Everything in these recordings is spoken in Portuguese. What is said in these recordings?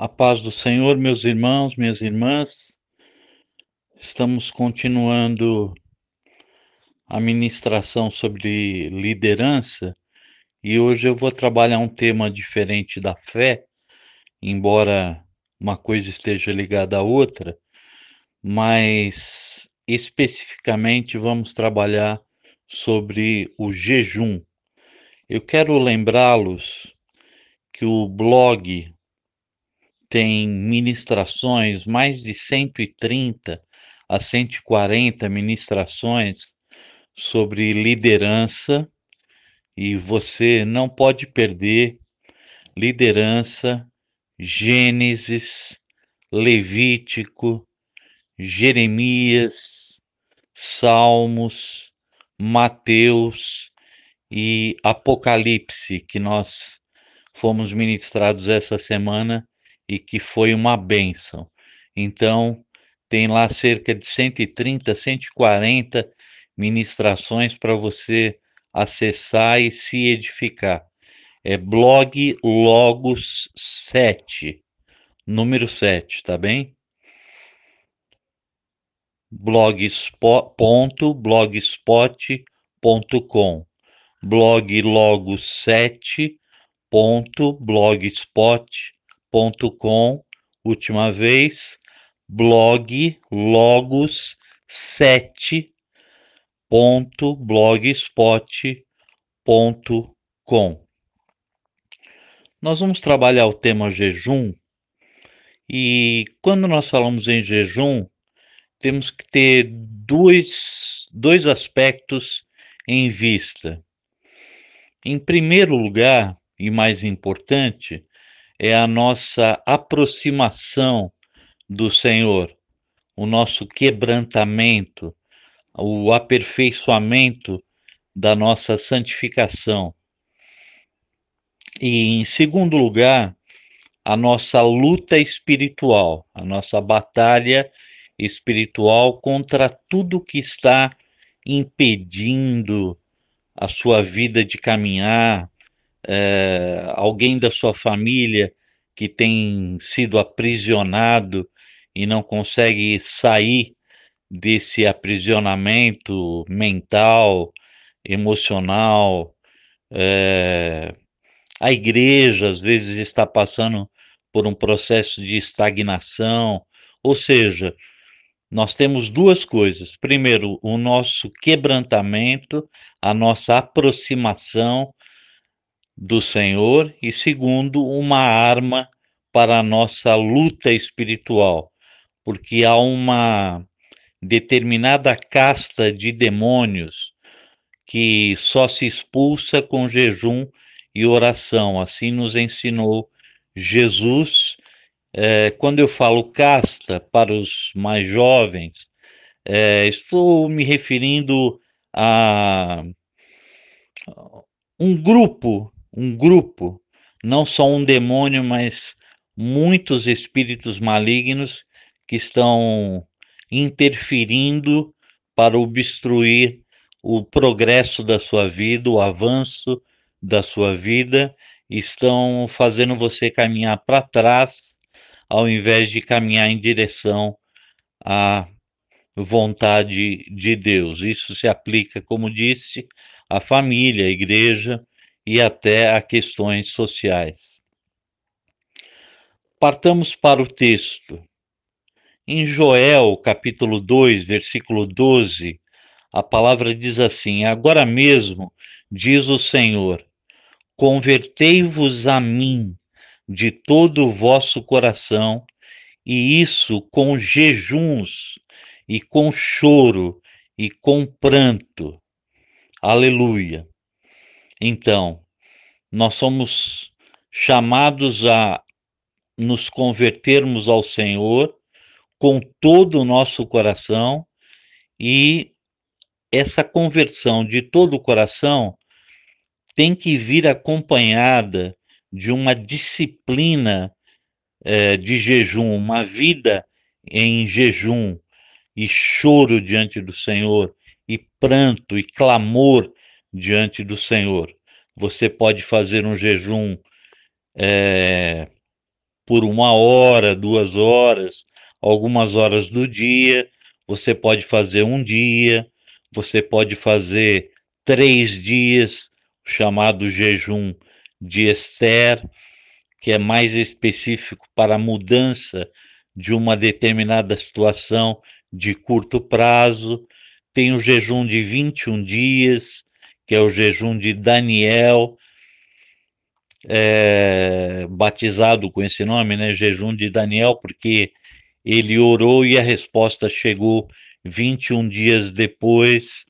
A paz do Senhor, meus irmãos, minhas irmãs. Estamos continuando a ministração sobre liderança e hoje eu vou trabalhar um tema diferente da fé, embora uma coisa esteja ligada à outra, mas especificamente vamos trabalhar sobre o jejum. Eu quero lembrá-los que o blog tem ministrações, mais de 130 a 140 ministrações sobre liderança, e você não pode perder liderança, Gênesis, Levítico, Jeremias, Salmos, Mateus e Apocalipse, que nós fomos ministrados essa semana e que foi uma bênção. Então, tem lá cerca de 130, 140 ministrações para você acessar e se edificar. É blog Logos 7, número 7, tá bem? blogspot.com, blog Logos 7.blogspot.com, última vez, blog Logos 7.blogspot.com. Nós vamos trabalhar o tema jejum, e quando nós falamos em jejum, temos que ter dois aspectos em vista. Em primeiro lugar, e mais importante, é a nossa aproximação do Senhor, o nosso quebrantamento, o aperfeiçoamento da nossa santificação. E, em segundo lugar, a nossa luta espiritual, a nossa batalha espiritual contra tudo que está impedindo a sua vida de caminhar, alguém da sua família que tem sido aprisionado e não consegue sair desse aprisionamento mental, emocional. A igreja às vezes está passando por um processo de estagnação, ou seja, nós temos duas coisas. Primeiro, o nosso quebrantamento, a nossa aproximação do Senhor, e segundo, uma arma para a nossa luta espiritual, porque há uma determinada casta de demônios que só se expulsa com jejum e oração. Assim nos ensinou Jesus. Quando eu falo casta para os mais jovens, estou me referindo a um grupo, não só um demônio, mas muitos espíritos malignos que estão interferindo para obstruir o progresso da sua vida, o avanço da sua vida, estão fazendo você caminhar para trás, ao invés de caminhar em direção à vontade de Deus. Isso se aplica, como disse, à família, à igreja e até a questões sociais. Partamos para o texto. Em Joel, capítulo 2, versículo 12, a palavra diz assim: agora mesmo, diz o Senhor, convertei-vos a mim de todo o vosso coração, e isso com jejuns, e com choro, e com pranto. Aleluia. Então, nós somos chamados a nos convertermos ao Senhor com todo o nosso coração, e essa conversão de todo o coração tem que vir acompanhada de uma disciplina de jejum, uma vida em jejum e choro diante do Senhor, e pranto e clamor diante do Senhor. Você pode fazer um jejum por 1 hora, 2 horas, algumas horas do dia. Você pode fazer um dia, você pode fazer 3 dias, chamado jejum de Esther, que é mais específico para a mudança de uma determinada situação de curto prazo. Tem o jejum de 21 dias, que é o jejum de Daniel, batizado com esse nome, né? Jejum de Daniel, porque ele orou e a resposta chegou 21 dias depois.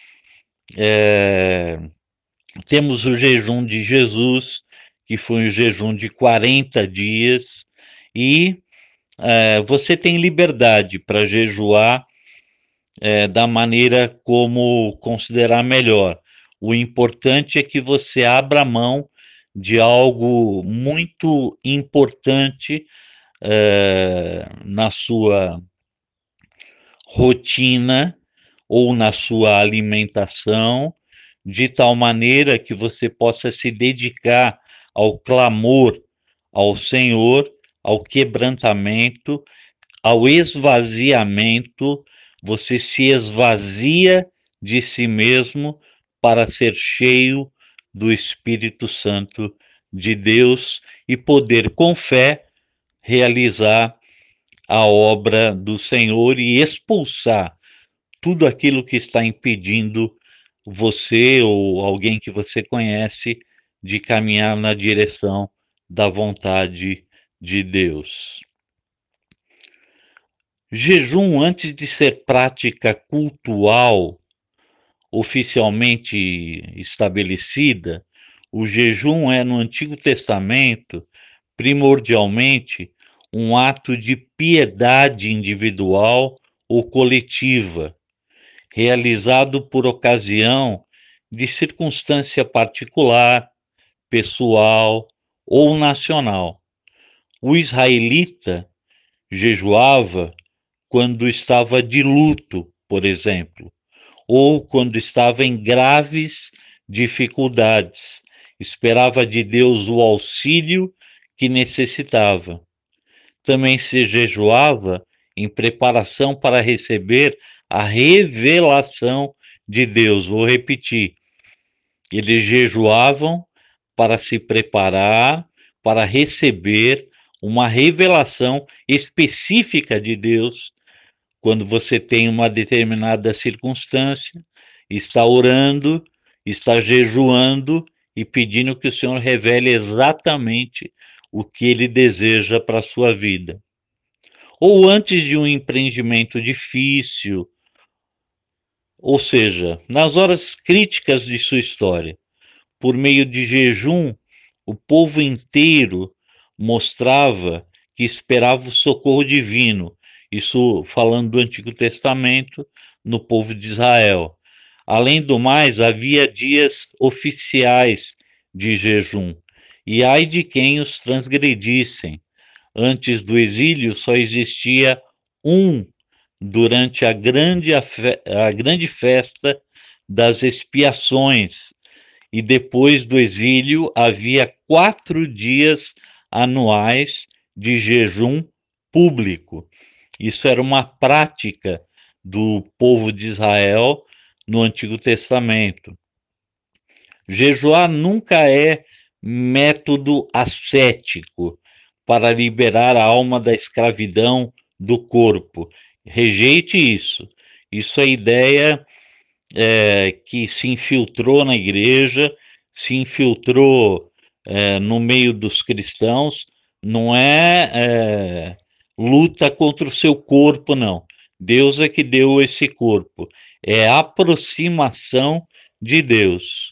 Temos o jejum de Jesus, que foi um jejum de 40 dias, e você tem liberdade para jejuar da maneira como considerar melhor. O importante é que você abra mão de algo muito importante na sua rotina ou na sua alimentação, de tal maneira que você possa se dedicar ao clamor ao Senhor, ao quebrantamento, ao esvaziamento. Você se esvazia de si mesmo para ser cheio do Espírito Santo de Deus e poder, com fé, realizar a obra do Senhor e expulsar tudo aquilo que está impedindo você ou alguém que você conhece de caminhar na direção da vontade de Deus. Jejum, antes de ser prática cultural oficialmente estabelecida, o jejum é, no Antigo Testamento, primordialmente um ato de piedade individual ou coletiva, realizado por ocasião de circunstância particular, pessoal ou nacional. O israelita jejuava quando estava de luto, por exemplo, ou quando estava em graves dificuldades. Esperava de Deus o auxílio que necessitava. Também se jejuava em preparação para receber a revelação de Deus. Vou repetir: eles jejuavam para se preparar para receber uma revelação específica de Deus. Quando você tem uma determinada circunstância, está orando, está jejuando e pedindo que o Senhor revele exatamente o que ele deseja para a sua vida. Ou antes de um empreendimento difícil, ou seja, nas horas críticas de sua história, por meio de jejum, o povo inteiro mostrava que esperava o socorro divino. Isso falando do Antigo Testamento, no povo de Israel. Além do mais, havia dias oficiais de jejum, e ai de quem os transgredissem. Antes do exílio só existia um durante a grande festa das expiações, e depois do exílio havia 4 dias anuais de jejum público. Isso era uma prática do povo de Israel no Antigo Testamento. Jejuar nunca é método ascético para liberar a alma da escravidão do corpo. Rejeite isso. Isso é ideia que se infiltrou na igreja, se infiltrou no meio dos cristãos. Não é luta contra o seu corpo, não. Deus é que deu esse corpo. É aproximação de Deus.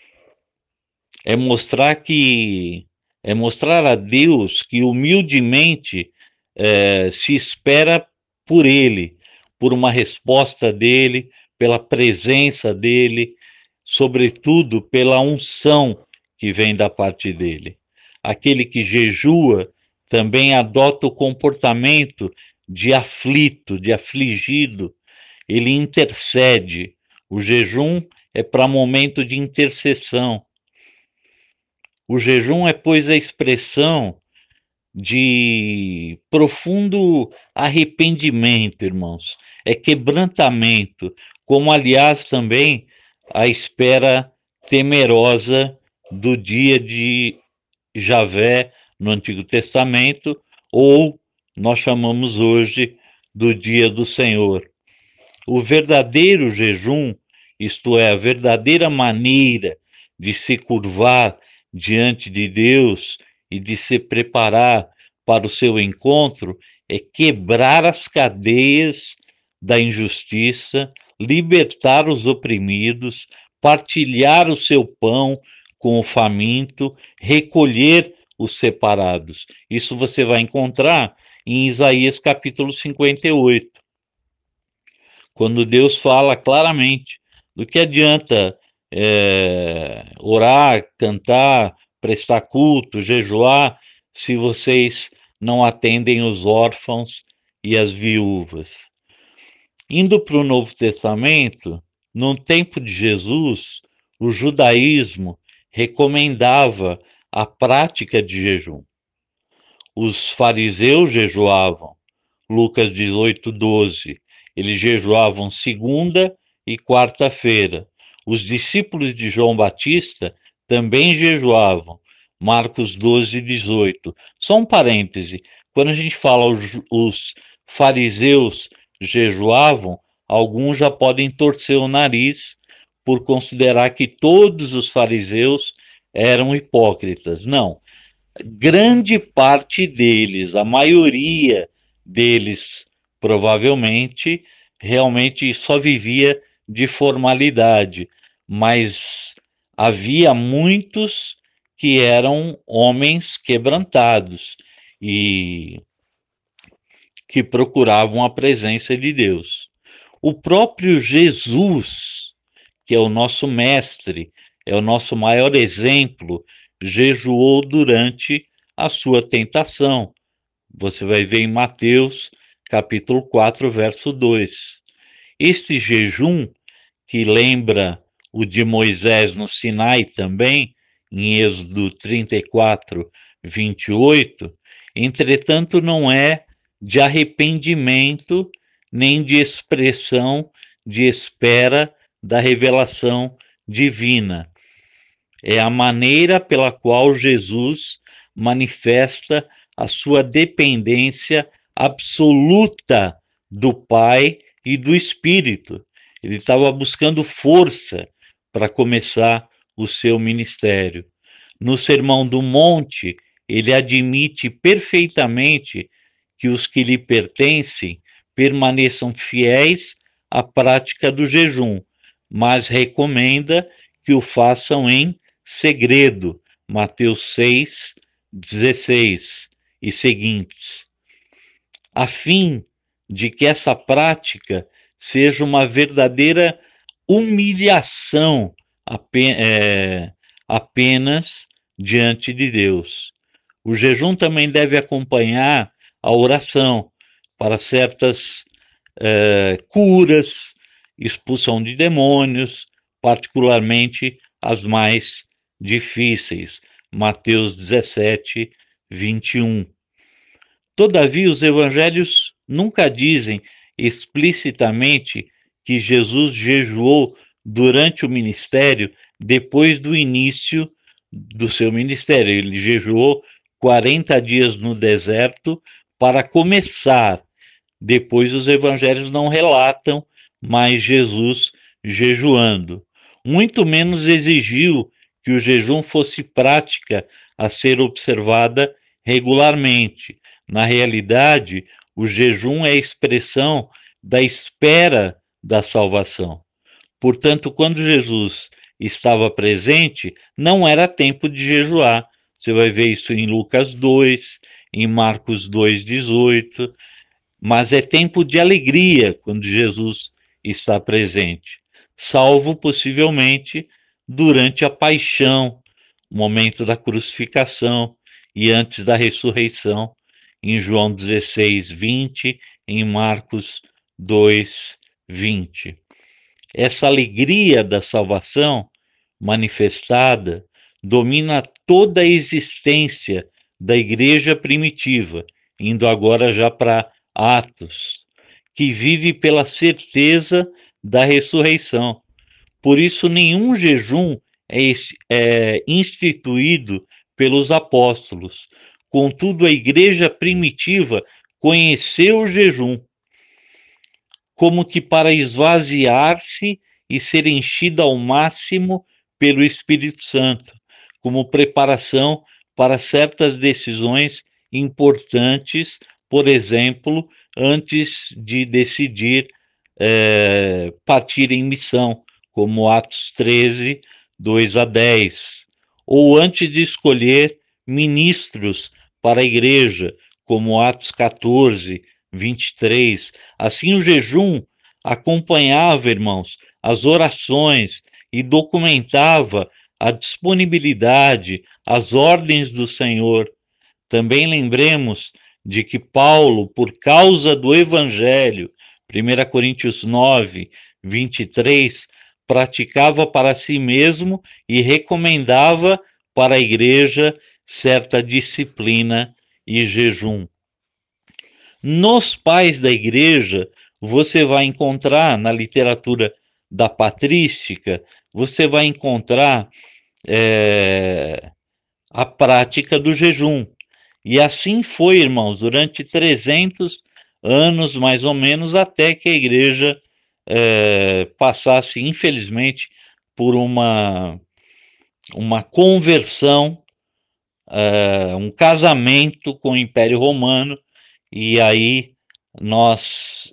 É mostrar que é mostrar a Deus que humildemente se espera por Ele, por uma resposta dele, pela presença dele, sobretudo pela unção que vem da parte dele. Aquele que jejua também adota o comportamento de aflito, de afligido. Ele intercede. O jejum é para momento de intercessão. O jejum é, pois, a expressão de profundo arrependimento, irmãos. É quebrantamento, como aliás também a espera temerosa do dia de Javé no Antigo Testamento, ou nós chamamos hoje do dia do Senhor. O verdadeiro jejum, isto é, a verdadeira maneira de se curvar diante de Deus e de se preparar para o seu encontro, é quebrar as cadeias da injustiça, libertar os oprimidos, partilhar o seu pão com o faminto, recolher os separados. Isso você vai encontrar em Isaías capítulo 58, quando Deus fala claramente do que adianta orar, cantar, prestar culto, jejuar, se vocês não atendem os órfãos e as viúvas. Indo para o Novo Testamento, no tempo de Jesus, o judaísmo recomendava a prática de jejum. Os fariseus jejuavam, Lucas 18:12. Eles jejuavam segunda e quarta-feira. Os discípulos de João Batista também jejuavam, Marcos 12:18. Só um parêntese, quando a gente fala os fariseus jejuavam, alguns já podem torcer o nariz por considerar que todos os fariseus eram hipócritas. Não, grande parte deles, a maioria deles, provavelmente, realmente só vivia de formalidade, mas havia muitos que eram homens quebrantados e que procuravam a presença de Deus. O próprio Jesus, que é o nosso mestre, é o nosso maior exemplo, jejuou durante a sua tentação. Você vai ver em Mateus, capítulo 4, verso 2. Este jejum, que lembra o de Moisés no Sinai também, em Êxodo 34, 28, entretanto não é de arrependimento nem de expressão de espera da revelação divina. É a maneira pela qual Jesus manifesta a sua dependência absoluta do Pai e do Espírito. Ele estava buscando força para começar o seu ministério. No Sermão do Monte, ele admite perfeitamente que os que lhe pertencem permaneçam fiéis à prática do jejum, mas recomenda que o façam em segredo, Mateus 6, 16 e seguintes, a fim de que essa prática seja uma verdadeira humilhação apenas diante de Deus. O jejum também deve acompanhar a oração para certas curas, expulsão de demônios, particularmente as mais difíceis. Mateus 17, 21. Todavia, os evangelhos nunca dizem explicitamente que Jesus jejuou durante o ministério depois do início do seu ministério. Ele jejuou 40 dias no deserto para começar. Depois, os evangelhos não relatam mais Jesus jejuando. Muito menos exigiu que o jejum fosse prática a ser observada regularmente. Na realidade, o jejum é a expressão da espera da salvação. Portanto, quando Jesus estava presente, não era tempo de jejuar. Você vai ver isso em Lucas 2, em Marcos 2:18, mas é tempo de alegria quando Jesus está presente, salvo possivelmente durante a paixão, momento da crucificação e antes da ressurreição, em João 16, 20, em Marcos 2, 20. Essa alegria da salvação manifestada domina toda a existência da igreja primitiva, indo agora já para Atos, que vive pela certeza da ressurreição. Por isso, nenhum jejum é instituído pelos apóstolos. Contudo, a igreja primitiva conheceu o jejum como que para esvaziar-se e ser enchida ao máximo pelo Espírito Santo, como preparação para certas decisões importantes, por exemplo, antes de decidir partir em missão, como Atos 13, 2 a 10, ou antes de escolher ministros para a igreja, como Atos 14, 23. Assim, o jejum acompanhava, irmãos, as orações e documentava a disponibilidade, as ordens do Senhor. Também lembremos de que Paulo, por causa do Evangelho, 1 Coríntios 9, 23, praticava para si mesmo e recomendava para a igreja certa disciplina e jejum. Nos pais da igreja, você vai encontrar, na literatura da patrística, você vai encontrar a prática do jejum. E assim foi, irmãos, durante 300 anos, mais ou menos, até que a igreja passasse, infelizmente, por uma conversão, um casamento com o Império Romano, e aí nós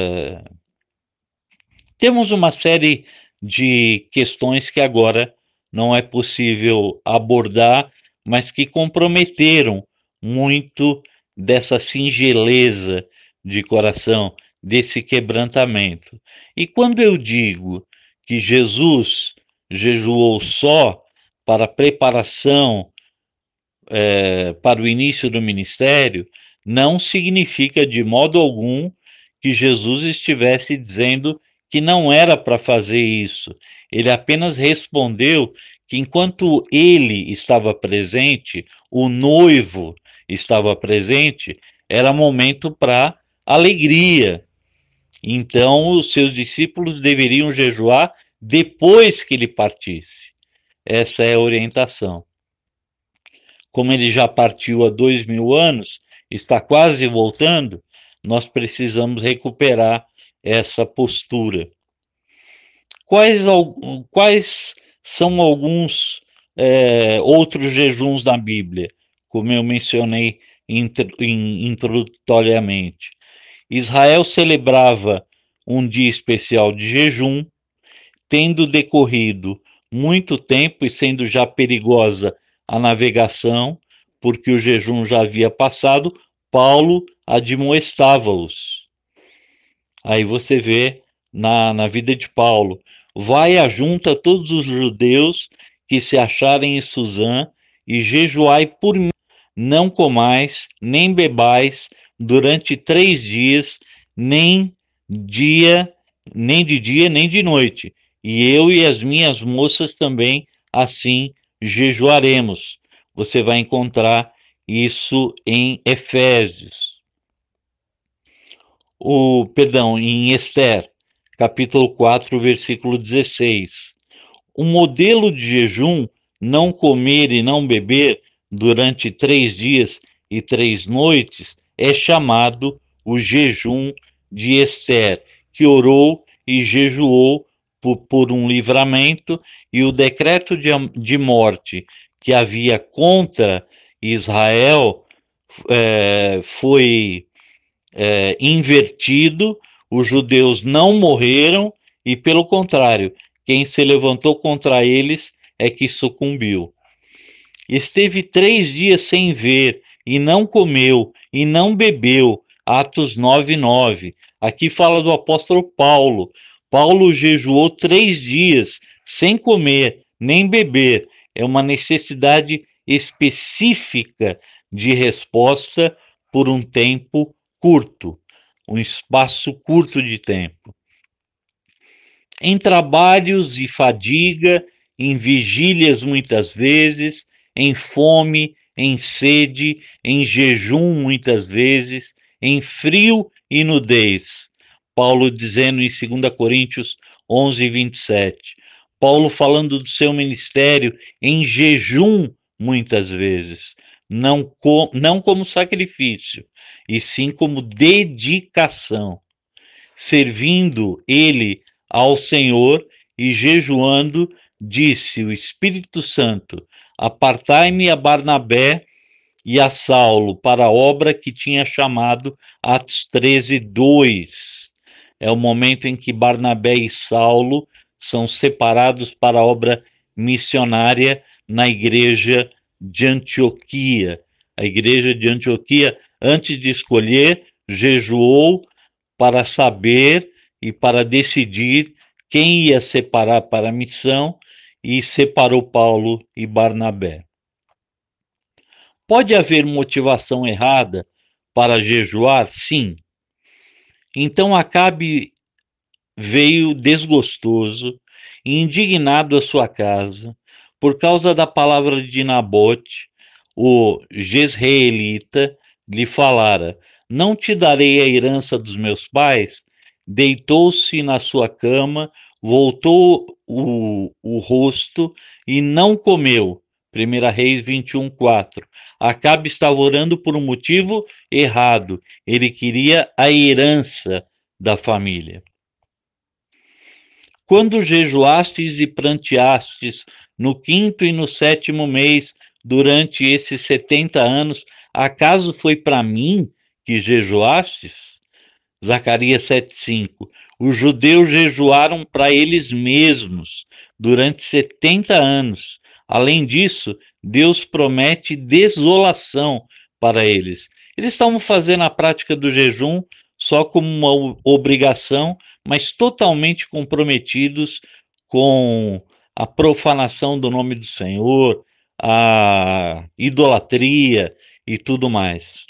temos uma série de questões que agora não é possível abordar, mas que comprometeram muito dessa singeleza de coração, desse quebrantamento. E quando eu digo que Jesus jejuou só para preparação para o início do ministério, não significa de modo algum que Jesus estivesse dizendo que não era para fazer isso. Ele apenas respondeu que enquanto ele estava presente, o noivo estava presente, era momento para alegria. Então, os seus discípulos deveriam jejuar depois que ele partisse. Essa é a orientação. Como ele já partiu há 2000 anos, está quase voltando, nós precisamos recuperar essa postura. Quais são alguns outros jejuns na Bíblia, como eu mencionei introdutoriamente? Israel celebrava um dia especial de jejum, tendo decorrido muito tempo e sendo já perigosa a navegação, porque o jejum já havia passado, Paulo admoestava-os. Aí você vê na vida de Paulo: vai ajunta todos os judeus que se acharem em Suzã e jejuai por mim, não comais, nem bebais durante 3 dias, nem de dia, nem de noite. E eu e as minhas moças também assim jejuaremos. Você vai encontrar isso em Efésios. Em Esther, capítulo 4, versículo 16. O modelo de jejum, não comer e não beber durante 3 dias e 3 noites, é chamado o jejum de Esther, que orou e jejuou por um livramento, e o decreto de morte que havia contra Israel foi invertido, os judeus não morreram e, pelo contrário, quem se levantou contra eles é que sucumbiu. Esteve 3 dias sem ver, e não comeu, e não bebeu. Atos 9:9. Aqui fala do apóstolo Paulo. Paulo jejuou 3 dias sem comer nem beber. É uma necessidade específica de resposta por um tempo curto, um espaço curto de tempo. Em trabalhos e fadiga, em vigílias muitas vezes, em fome, em sede, em jejum muitas vezes, em frio e nudez. Paulo dizendo em 2 Coríntios 11, 27. Paulo falando do seu ministério em jejum muitas vezes, não como sacrifício, e sim como dedicação, servindo ele ao Senhor e jejuando, disse o Espírito Santo: apartai-me a Barnabé e a Saulo para a obra que tinha chamado. Atos 13, 2. É o momento em que Barnabé e Saulo são separados para a obra missionária na igreja de Antioquia. A igreja de Antioquia, antes de escolher, jejuou para saber e para decidir quem ia separar para a missão, e separou Paulo e Barnabé. Pode haver motivação errada para jejuar? Sim. Então Acabe veio desgostoso e indignado à sua casa por causa da palavra de Nabote, o jezreelita, lhe falara: não te darei a herança dos meus pais? Deitou-se na sua cama, voltou o rosto e não comeu. 1 Reis 21, 4. Acabe estava orando por um motivo errado. Ele queria a herança da família. Quando jejuastes e pranteastes no quinto e no sétimo mês, durante esses 70 anos, acaso foi para mim que jejuastes? Zacarias 7,5. Os judeus jejuaram para eles mesmos durante 70 anos. Além disso, Deus promete desolação para eles. Eles estavam fazendo a prática do jejum só como uma obrigação, mas totalmente comprometidos com a profanação do nome do Senhor, a idolatria e tudo mais.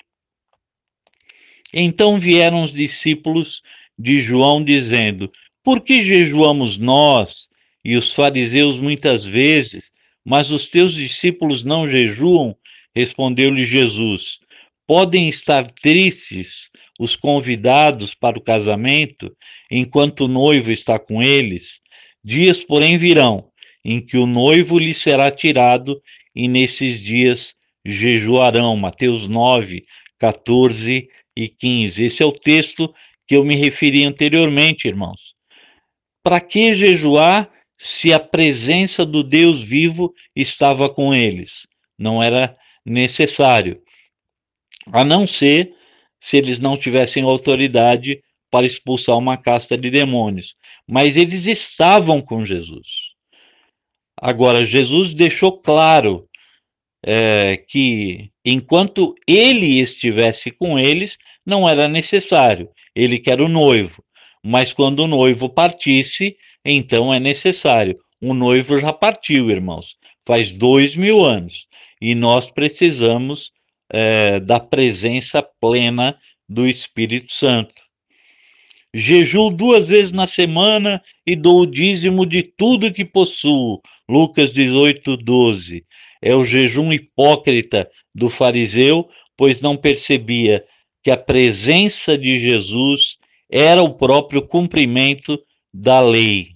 Então vieram os discípulos de João dizendo: por que jejuamos nós e os fariseus muitas vezes, mas os teus discípulos não jejuam? Respondeu-lhe Jesus: podem estar tristes os convidados para o casamento, enquanto o noivo está com eles? Dias, porém, virão, em que o noivo lhe será tirado, e nesses dias jejuarão. Mateus 9, 14 e 15. Esse é o texto que eu me referi anteriormente, irmãos. Para que jejuar se a presença do Deus vivo estava com eles? Não era necessário, a não ser se eles não tivessem autoridade para expulsar uma casta de demônios. Mas eles estavam com Jesus. Agora, Jesus deixou claro que enquanto ele estivesse com eles, não era necessário. Ele que era o noivo. Mas quando o noivo partisse, então é necessário. O noivo já partiu, irmãos. Faz 2000 anos. E nós precisamos da presença plena do Espírito Santo. Jejuo 2 vezes na semana e dou o dízimo de tudo que possuo. Lucas 18, 12. É o jejum hipócrita do fariseu, pois não percebia que a presença de Jesus era o próprio cumprimento da lei.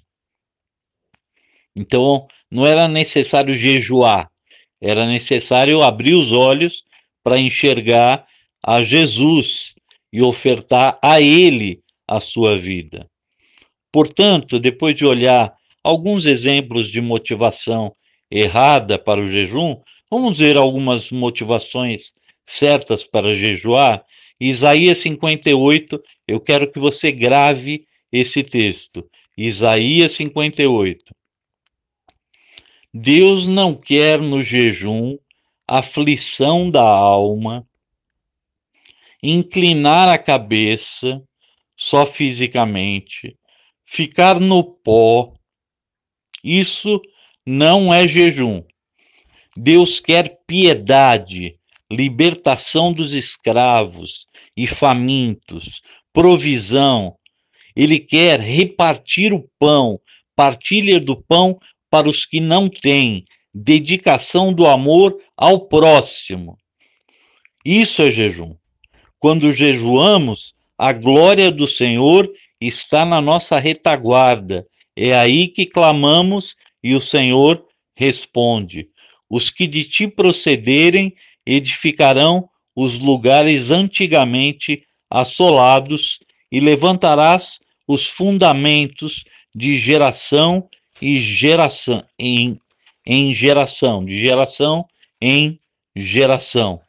Então, não era necessário jejuar, era necessário abrir os olhos para enxergar a Jesus e ofertar a Ele a sua vida. Portanto, depois de olhar alguns exemplos de motivação errada para o jejum, vamos ver algumas motivações certas para jejuar. Isaías 58, eu quero que você grave esse texto. Isaías 58. Deus não quer no jejum aflição da alma, inclinar a cabeça só fisicamente, ficar no pó. Isso não é jejum. Deus quer piedade, libertação dos escravos e famintos, provisão. Ele quer repartir o pão, partilha do pão para os que não têm, dedicação do amor ao próximo. Isso é jejum. Quando jejuamos, a glória do Senhor está na nossa retaguarda. É aí que clamamos e o Senhor responde. Os que de ti procederem edificarão os lugares antigamente assolados e levantarás os fundamentos de geração e geração em geração, de geração em geração.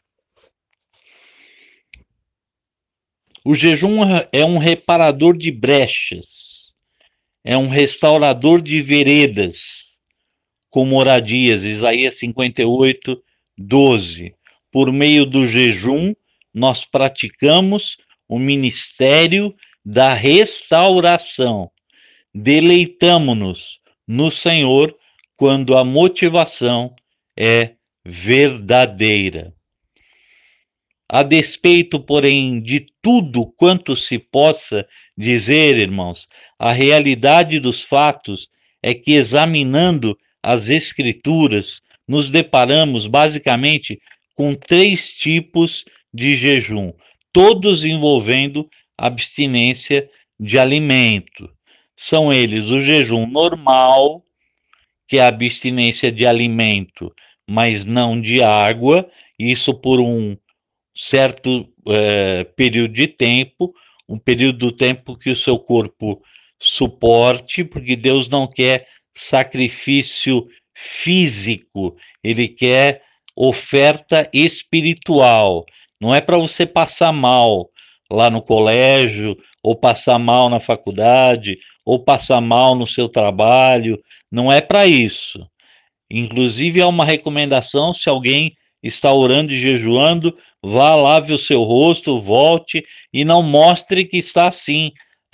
O jejum é um reparador de brechas, é um restaurador de veredas com moradias. Isaías 58, 12. Por meio do jejum, nós praticamos o ministério da restauração. Deleitamo-nos no Senhor quando a motivação é verdadeira. A despeito, porém, de tudo quanto se possa dizer, irmãos, a realidade dos fatos é que, examinando as Escrituras, nos deparamos basicamente com 3 tipos de jejum, todos envolvendo abstinência de alimento. São eles o jejum normal, que é a abstinência de alimento, mas não de água, isso por um certo período de tempo, um período do tempo que o seu corpo suporte, porque Deus não quer sacrifício físico, Ele quer oferta espiritual. Não é para você passar mal lá no colégio, ou passar mal na faculdade, ou passar mal no seu trabalho, não é para isso. Inclusive, há uma recomendação: se alguém está orando e jejuando, vá, lave o seu rosto, volte e não mostre que está assim,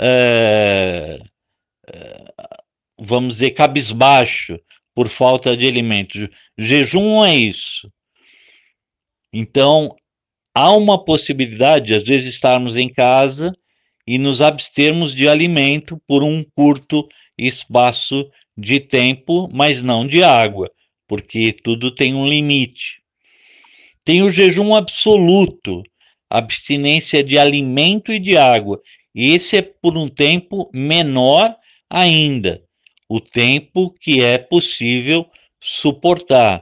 vamos dizer, cabisbaixo por falta de alimento. Jejum é isso. Então, há uma possibilidade, às vezes, estarmos em casa e nos abstermos de alimento por um curto espaço de tempo, mas não de água, porque tudo tem um limite. Tem o jejum absoluto, abstinência de alimento e de água. E esse é por um tempo menor ainda, o tempo que é possível suportar.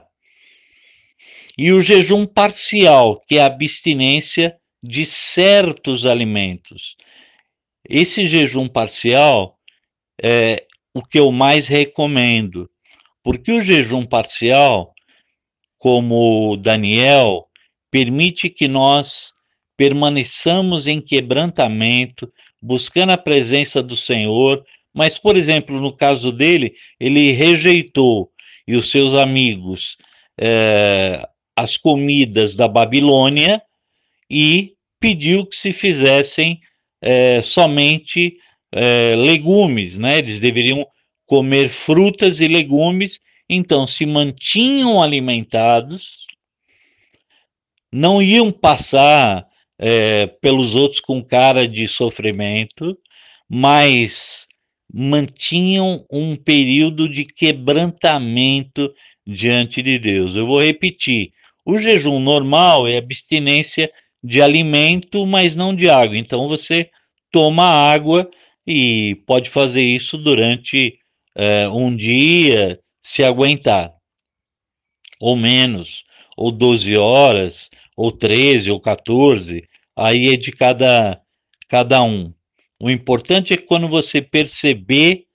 E o jejum parcial, que é a abstinência de certos alimentos. Esse jejum parcial é o que eu mais recomendo, porque o jejum parcial, como Daniel, permite que nós permaneçamos em quebrantamento, buscando a presença do Senhor. Mas, por exemplo, no caso dele, ele rejeitou, e os seus amigos, as comidas da Babilônia, e pediu que se fizessem somente legumes, né? Eles deveriam comer frutas e legumes. Então se mantinham alimentados, não iam passar pelos outros com cara de sofrimento, mas mantinham um período de quebrantamento diante de Deus. Eu vou repetir: o jejum normal é abstinência de alimento, mas não de água. Então você toma água e pode fazer isso durante um dia, se aguentar, ou menos, ou 12 horas, ou 13, ou 14, aí é de cada um. O importante é que quando você perceber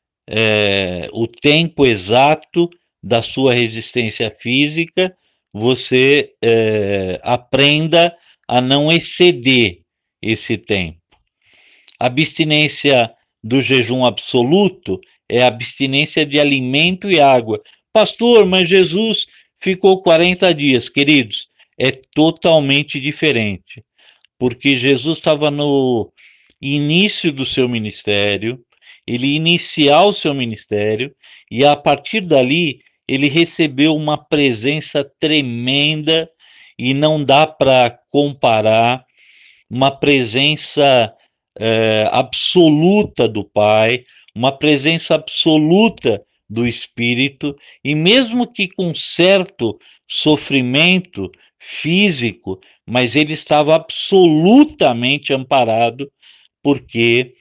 o tempo exato da sua resistência física, você aprenda a não exceder esse tempo. A abstinência do jejum absoluto é a abstinência de alimento e água. Pastor, mas Jesus ficou 40 dias. Queridos, é totalmente diferente, porque Jesus estava no início do seu ministério, ele iniciar o seu ministério, e a partir dali ele recebeu uma presença tremenda, e não dá para comparar uma presença absoluta do Pai, uma presença absoluta do espírito, e mesmo que com certo sofrimento físico, mas ele estava absolutamente amparado, porque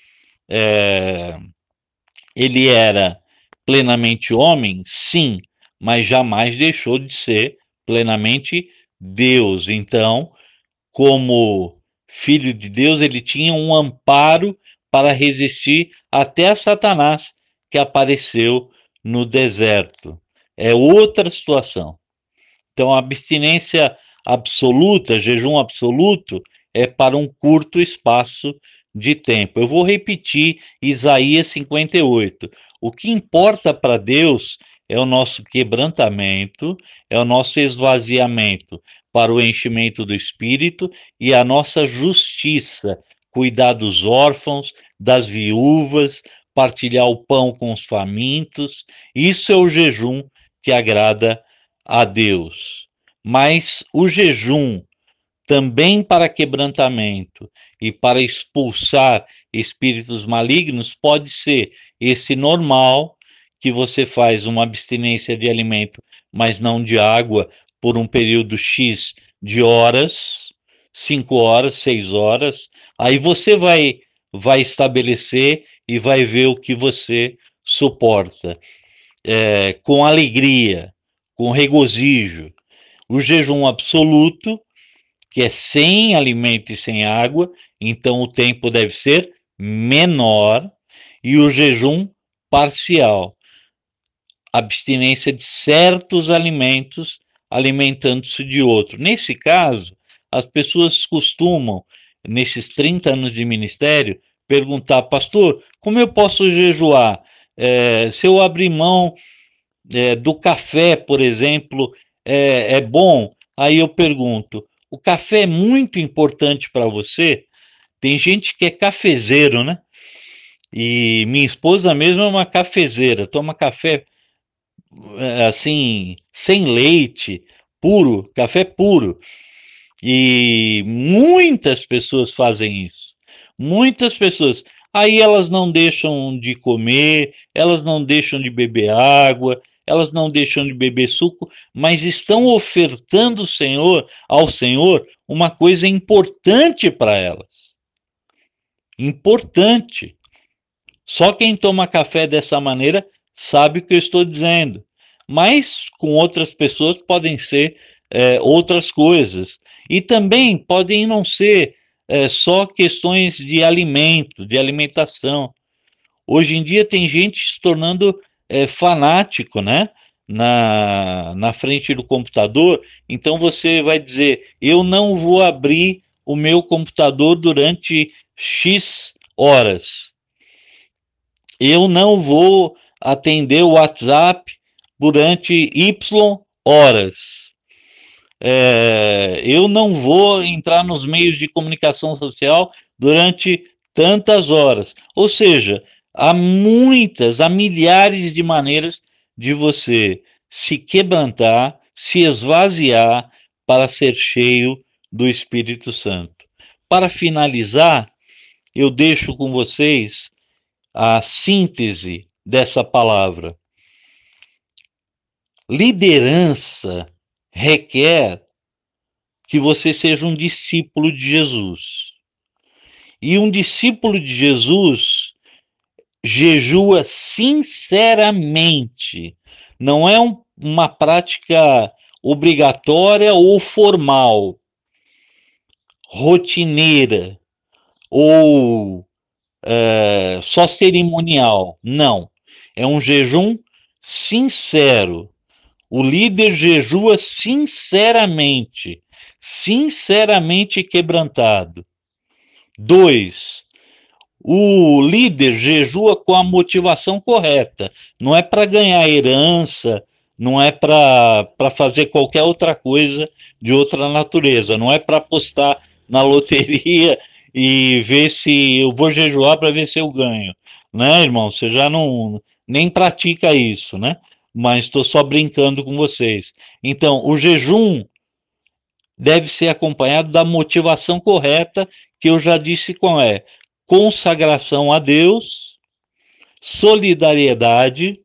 ele era plenamente homem, sim, mas jamais deixou de ser plenamente Deus. Então, como filho de Deus, ele tinha um amparo para resistir até a Satanás, que apareceu no deserto. É outra situação. Então, a abstinência absoluta, jejum absoluto, é para um curto espaço de tempo. Eu vou repetir Isaías 58. O que importa para Deus é o nosso quebrantamento, é o nosso esvaziamento para o enchimento do Espírito e a nossa justiça, cuidar dos órfãos, das viúvas, partilhar o pão com os famintos. Isso é o jejum que agrada a Deus. Mas o jejum também para quebrantamento e para expulsar espíritos malignos pode ser esse normal, que você faz uma abstinência de alimento, mas não de água, por um período X de horas, 5 horas, 6 horas, aí você vai estabelecer e vai ver o que você suporta, com alegria, com regozijo. O jejum absoluto, que é sem alimento e sem água, então o tempo deve ser menor, e o jejum parcial, abstinência de certos alimentos, alimentando-se de outro. Nesse caso, as pessoas costumam, nesses 30 anos de ministério, perguntar: pastor, como eu posso jejuar? Se eu abrir mão do café, por exemplo, é bom? Aí eu pergunto: o café é muito importante para você? Tem gente que é cafezeiro, né? E minha esposa mesmo é uma cafezeira, toma café assim, sem leite, puro, café puro. E muitas pessoas fazem isso. Muitas pessoas. Aí elas não deixam de comer, elas não deixam de beber água, elas não deixam de beber suco, mas estão ofertando ao Senhor uma coisa importante para elas. Importante. Só quem toma café dessa maneira sabe o que eu estou dizendo. Mas com outras pessoas podem ser outras coisas. E também podem não ser só questões de alimento, de alimentação. Hoje em dia tem gente se tornando fanático, né? Na frente do computador. Então você vai dizer: eu não vou abrir o meu computador durante X horas. Eu não vou atender o WhatsApp durante Y horas. Eu não vou entrar nos meios de comunicação social durante tantas horas. Ou seja, há milhares de maneiras de você se quebrantar, se esvaziar para ser cheio do Espírito Santo. Para finalizar, eu deixo com vocês a síntese dessa palavra. Liderança requer que você seja um discípulo de Jesus. E um discípulo de Jesus jejua sinceramente. Não é uma prática obrigatória ou formal, rotineira ou só cerimonial. Não. É um jejum sincero. O líder jejua sinceramente, sinceramente quebrantado. 2. O líder jejua com a motivação correta. Não é para ganhar herança, não é para fazer qualquer outra coisa de outra natureza. Não é para apostar na loteria e ver se eu vou jejuar para ver se eu ganho. Né, irmão? Você já não nem pratica isso, né? Mas estou só brincando com vocês. Então, o jejum deve ser acompanhado da motivação correta, que eu já disse qual é: consagração a Deus, solidariedade,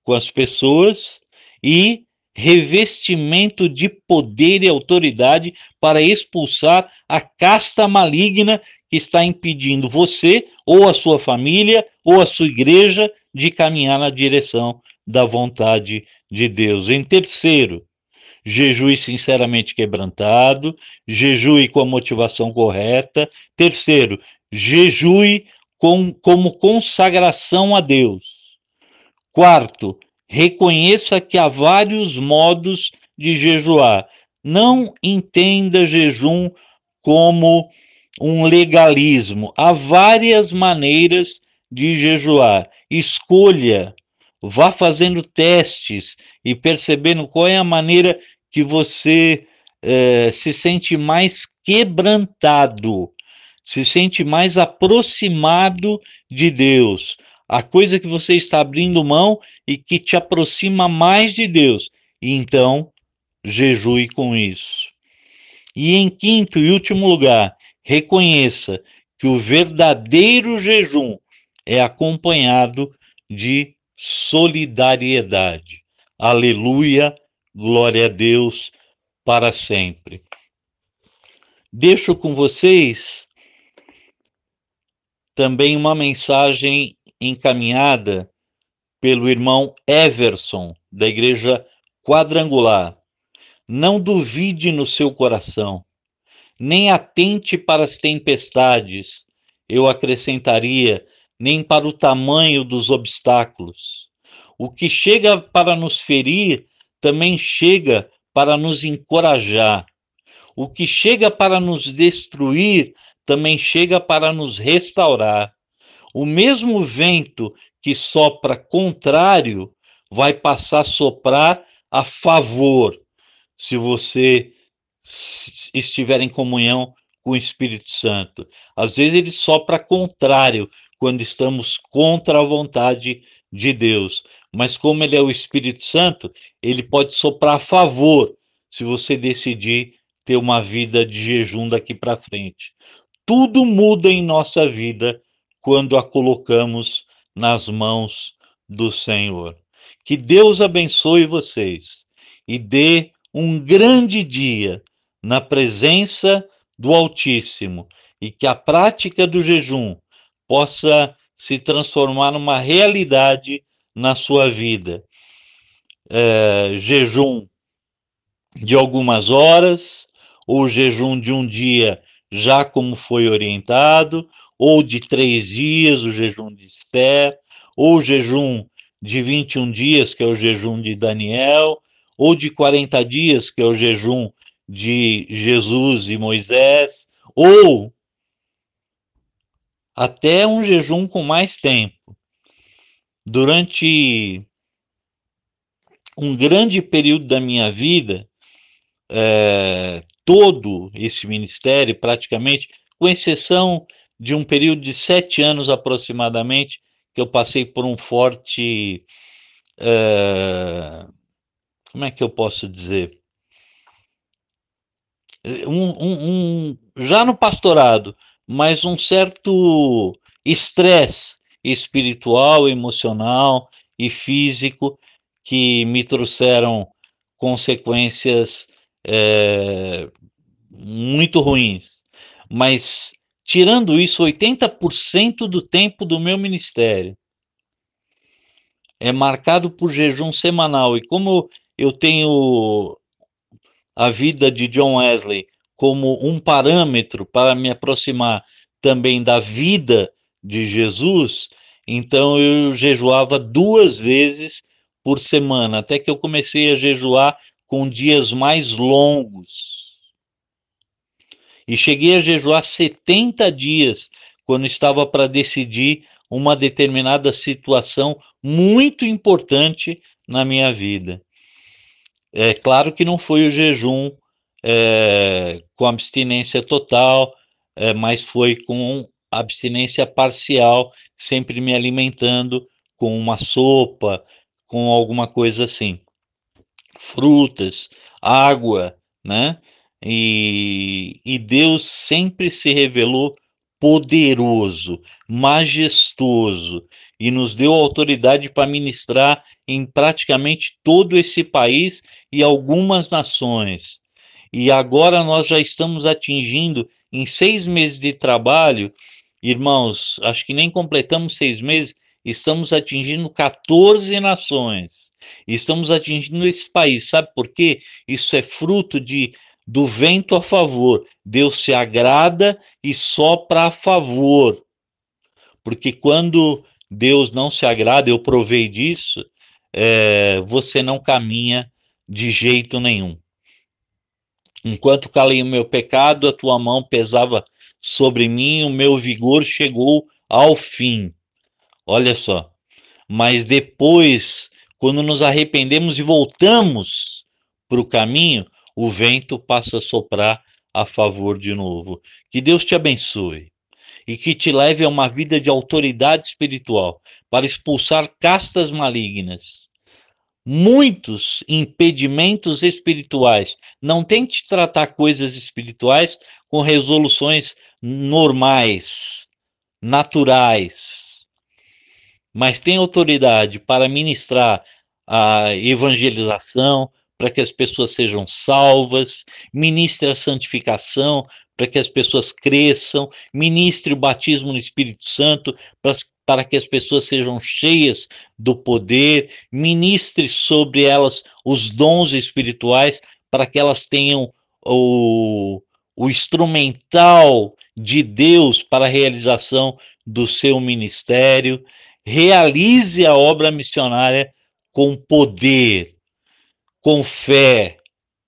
com as pessoas e revestimento de poder e autoridade para expulsar a casta maligna que está impedindo você, ou a sua família, ou a sua igreja de caminhar na direção da vontade de Deus. Em terceiro, jejue sinceramente quebrantado, jejue com a motivação correta. Terceiro, jejue como consagração a Deus. Quarto, reconheça que há vários modos de jejuar. Não entenda jejum como um legalismo. Há várias maneiras de jejuar. Escolha, vá fazendo testes e percebendo qual é a maneira que você se sente mais quebrantado, se sente mais aproximado de Deus. A coisa que você está abrindo mão e que te aproxima mais de Deus. E então, jejue com isso. E em quinto e último lugar, reconheça que o verdadeiro jejum é acompanhado de solidariedade. Aleluia, glória a Deus para sempre. Deixo com vocês também uma mensagem encaminhada pelo irmão Everson, da Igreja Quadrangular. Não duvide no seu coração, nem atente para as tempestades, eu acrescentaria, nem para o tamanho dos obstáculos. O que chega para nos ferir, também chega para nos encorajar. O que chega para nos destruir, também chega para nos restaurar. O mesmo vento que sopra contrário vai passar a soprar a favor, se você estiver em comunhão com o Espírito Santo. Às vezes ele sopra contrário, quando estamos contra a vontade de Deus. Mas como ele é o Espírito Santo, ele pode soprar a favor, se você decidir ter uma vida de jejum daqui para frente. Tudo muda em nossa vida quando a colocamos nas mãos do Senhor. Que Deus abençoe vocês e dê um grande dia na presença do Altíssimo e que a prática do jejum possa se transformar numa realidade na sua vida. Jejum de algumas horas, ou jejum de um dia, já como foi orientado, ou de 3 dias, o jejum de Esther, ou jejum de 21 dias, que é o jejum de Daniel, ou de 40 dias, que é o jejum de Jesus e Moisés, ou até um jejum com mais tempo. Durante um grande período da minha vida, todo esse ministério, praticamente, com exceção de um período de 7 anos aproximadamente, que eu passei por um forte, como é que eu posso dizer? Já no pastorado, mas um certo estresse espiritual, emocional e físico que me trouxeram consequências muito ruins. Mas, tirando isso, 80% do tempo do meu ministério é marcado por jejum semanal. E como eu tenho a vida de John Wesley como um parâmetro para me aproximar também da vida de Jesus, então eu jejuava 2 vezes por semana, até que eu comecei a jejuar com dias mais longos. E cheguei a jejuar 70 dias, quando estava para decidir uma determinada situação muito importante na minha vida. É claro que não foi o jejum com abstinência total, mas foi com abstinência parcial, sempre me alimentando com uma sopa, com alguma coisa assim. Frutas, água, né? E Deus sempre se revelou poderoso, majestoso, e nos deu autoridade para ministrar em praticamente todo esse país e algumas nações. E agora nós já estamos atingindo, em 6 meses de trabalho, irmãos, acho que nem completamos 6 meses, estamos atingindo 14 nações. Estamos atingindo esse país. Sabe por quê? Isso é fruto do vento a favor. Deus se agrada e sopra a favor. Porque quando Deus não se agrada, eu provei disso, você não caminha de jeito nenhum. Enquanto calei o meu pecado, a tua mão pesava sobre mim, o meu vigor chegou ao fim. Olha só. Mas depois, quando nos arrependemos e voltamos para o caminho, o vento passa a soprar a favor de novo. Que Deus te abençoe e que te leve a uma vida de autoridade espiritual para expulsar castas malignas, muitos impedimentos espirituais. Não tente tratar coisas espirituais com resoluções normais, naturais, mas tem autoridade para ministrar a evangelização, para que as pessoas sejam salvas, ministre a santificação, para que as pessoas cresçam, ministre o batismo no Espírito Santo, para que as pessoas sejam cheias do poder, ministre sobre elas os dons espirituais, para que elas tenham o instrumental de Deus para a realização do seu ministério. Realize a obra missionária com poder, com fé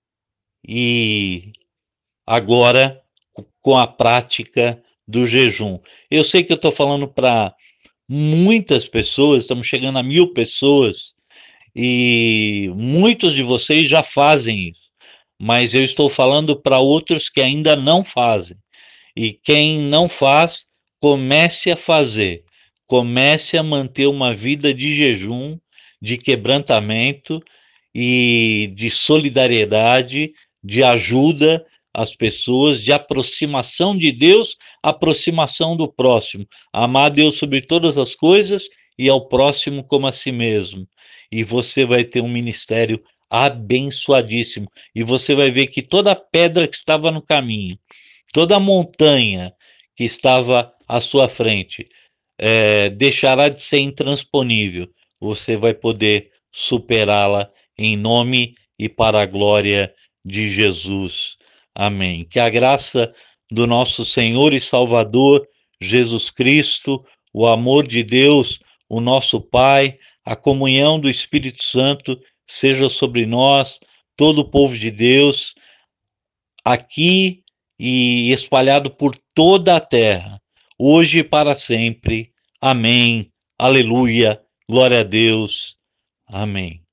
e agora com a prática do jejum. Eu sei que eu estou falando para muitas pessoas, estamos chegando a 1000 pessoas e muitos de vocês já fazem isso, mas eu estou falando para outros que ainda não fazem. E quem não faz, comece a fazer. Comece a manter uma vida de jejum, de quebrantamento e de solidariedade, de ajuda às pessoas, de aproximação de Deus, aproximação do próximo. Amar a Deus sobre todas as coisas e ao próximo como a si mesmo. E você vai ter um ministério abençoadíssimo. E você vai ver que toda pedra que estava no caminho, toda a montanha que estava à sua frente deixará de ser intransponível. Você vai poder superá-la em nome e para a glória de Jesus. Amém. Que a graça do nosso Senhor e Salvador Jesus Cristo, o amor de Deus, o nosso Pai, a comunhão do Espírito Santo seja sobre nós, todo o povo de Deus, aqui e espalhado por toda a terra, hoje e para sempre. Amém. Aleluia. Glória a Deus. Amém.